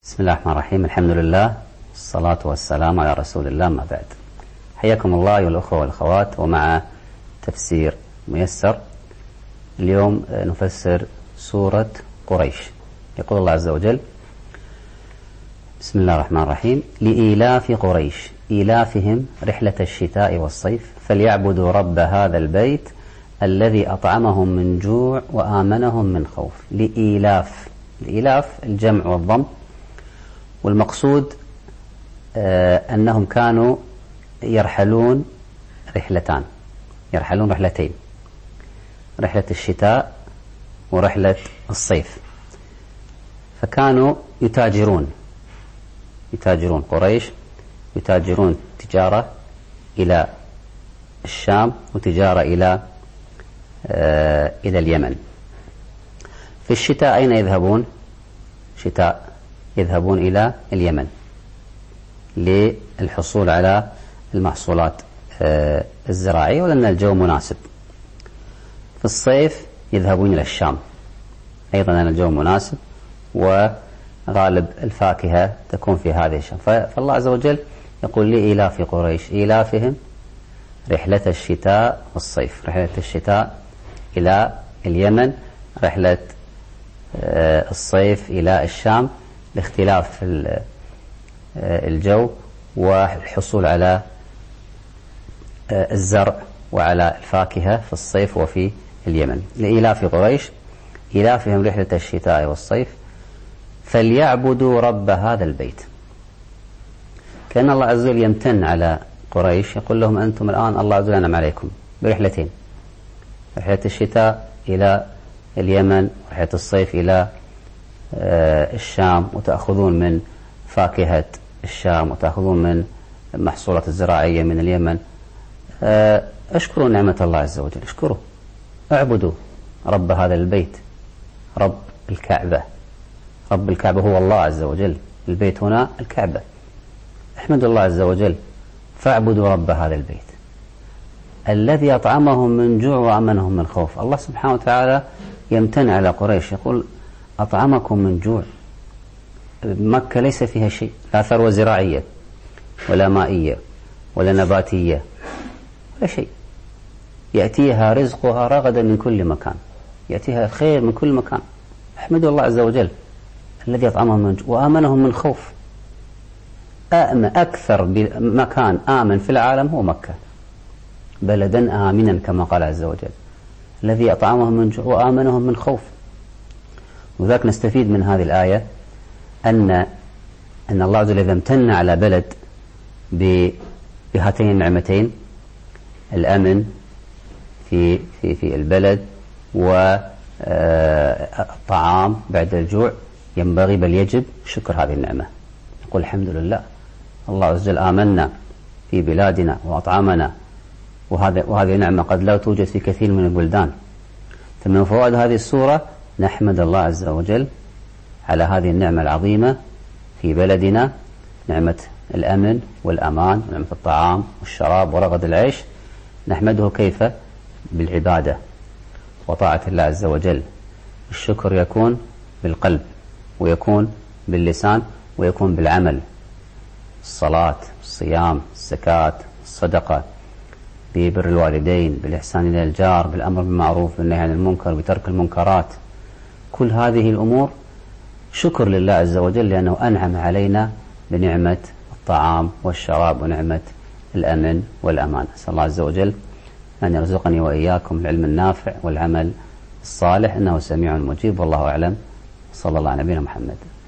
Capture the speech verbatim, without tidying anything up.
بسم الله الرحمن الرحيم. الحمد لله والصلاة والسلام على رسول الله، ما بعد. حياكم الله أيها الأخوة والأخوات، ومع تفسير ميسر. اليوم نفسر سورة قريش. يقول الله عز وجل: بسم الله الرحمن الرحيم. لإيلاف قريش إيلافهم رحلة الشتاء والصيف فليعبدوا رب هذا البيت الذي أطعمهم من جوع وآمنهم من خوف. لإيلاف، الإيلاف الجمع والضم، والمقصود آه أنهم كانوا يرحلون رحلتان يرحلون رحلتين رحلة الشتاء ورحلة الصيف، فكانوا يتاجرون يتاجرون قريش يتاجرون تجارة إلى الشام وتجارة إلى آه إلى اليمن. في الشتاء أين يذهبون؟ شتاء يذهبون إلى اليمن للحصول على المحصولات الزراعية، ولأن الجو مناسب. في الصيف يذهبون إلى الشام، أيضا لأن الجو مناسب وغالب الفاكهة تكون في هذه الشام. فالله عز وجل يقول: لإيلاف قريش إيلافهم رحلة الشتاء والصيف. رحلة الشتاء إلى اليمن، رحلة الصيف إلى الشام، لاختلاف الجو والحصول على الزرع وعلى الفاكهة في الصيف وفي اليمن. لإيلاف قريش إيلافهم رحلة الشتاء والصيف فليعبدوا رب هذا البيت. كأن الله عز وجل يمتن على قريش، يقول لهم: أنتم الآن الله عز وجل أنعم عليكم برحلتين، رحلة الشتاء إلى اليمن ورحلة الصيف إلى الشام، وتأخذون من فاكهة الشام وتأخذون من المحصولات الزراعية من اليمن. اشكروا نعمة الله عز وجل، اشكروا، اعبدوا رب هذا البيت، رب الكعبة. رب الكعبة هو الله عز وجل، البيت هنا الكعبة. احمدوا الله عز وجل، فاعبدوا رب هذا البيت الذي أطعمهم من جوع وأمنهم من خوف. الله سبحانه وتعالى يمتن على قريش، يقول: أطعمكم من جوع. مكة ليس فيها شيء، لا ثروة زراعية ولا مائية ولا نباتية ولا شيء، يأتيها رزقها رغدا من كل مكان، يأتيها الخير من كل مكان. احمدوا الله عز وجل الذي أطعمهم من جوع وآمنهم من خوف. أأمن أكثر مكان آمن في العالم هو مكة، بلدا آمنا كما قال عز وجل، الذي أطعمهم من جوع وآمنهم من خوف. وذلك نستفيد من هذه الآية أن أن الله عز وجل إذا امتن على بلد بهاتين النعمتين، الأمن في في في البلد والطعام بعد الجوع، ينبغي بل يجب شكر هذه النعمة. نقول: الحمد لله، الله عز وجل آمنا في بلادنا وأطعمنا، وهذا وهذه نعمة قد لا توجد في كثير من البلدان. فمن فوائد هذه السورة نحمد الله عز وجل على هذه النعمة العظيمة في بلدنا، نعمة الأمن والأمان ونعمة الطعام والشراب ورغد العيش. نحمده كيف؟ بالعبادة وطاعة الله عز وجل. الشكر يكون بالقلب، ويكون باللسان، ويكون بالعمل: الصلاة، الصيام، الزكاة، الصدقة، ببر الوالدين، بالإحسان إلى الجار، بالأمر بالمعروف، بالنهي عن المنكر، بترك المنكرات. كل هذه الأمور شكر لله عز وجل، لأنه أنعم علينا بنعمة الطعام والشراب ونعمة الأمن والأمان. أسأل الله عز وجل أن يرزقني وإياكم العلم النافع والعمل الصالح، إنه سميع مجيب، والله أعلم. صلى الله على نبينا محمد.